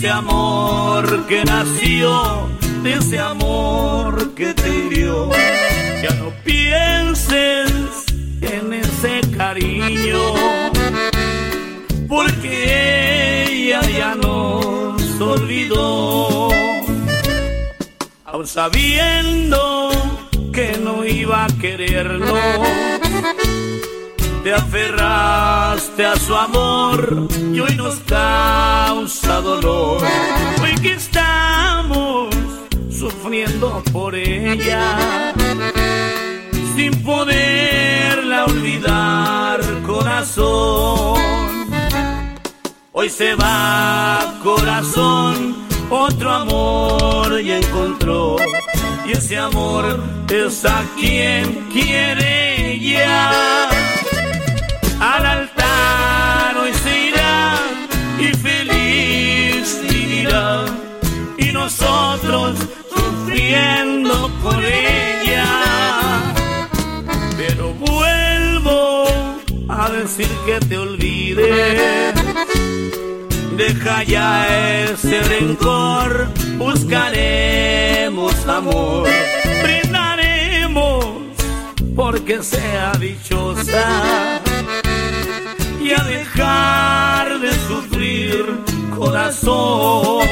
ese amor que nació, de ese amor que te hirió. Ya no pienses en ese cariño, porque ella ya nos olvidó. Aún sabiendo que no iba a quererlo, te aferraste a su amor y hoy nos causa dolor. Hoy que estamos sufriendo por ella, sin poderla olvidar, corazón. Hoy se va, corazón, otro amor ya encontró, y ese amor es a quien quiere ya. Al altar hoy se irá y feliz vivirá, y nosotros sufriendo por ella. Pero vuelvo a decir que te olvides, deja ya ese rencor, buscaremos amor, brindaremos porque sea dichosa, y a dejar de sufrir, corazón.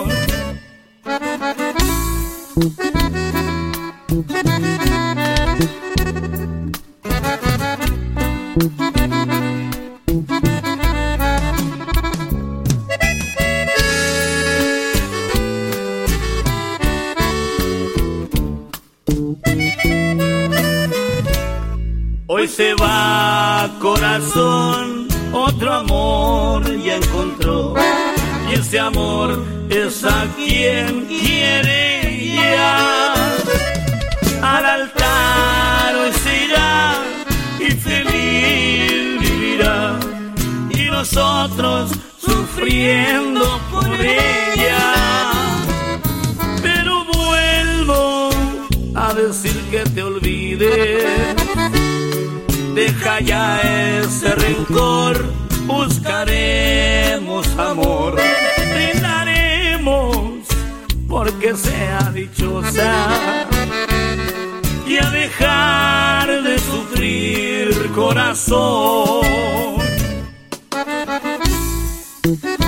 Hoy se va, corazón, otro amor ya encontró, y ese amor es a quien quiere ya. Al altar hoy se irá y feliz vivirá, y nosotros sufriendo por ella. Pero vuelvo a decir que te olvides, deja ya ese rencor, buscaremos amor, brindaremos porque sea dichosa, y a dejar de sufrir, corazón.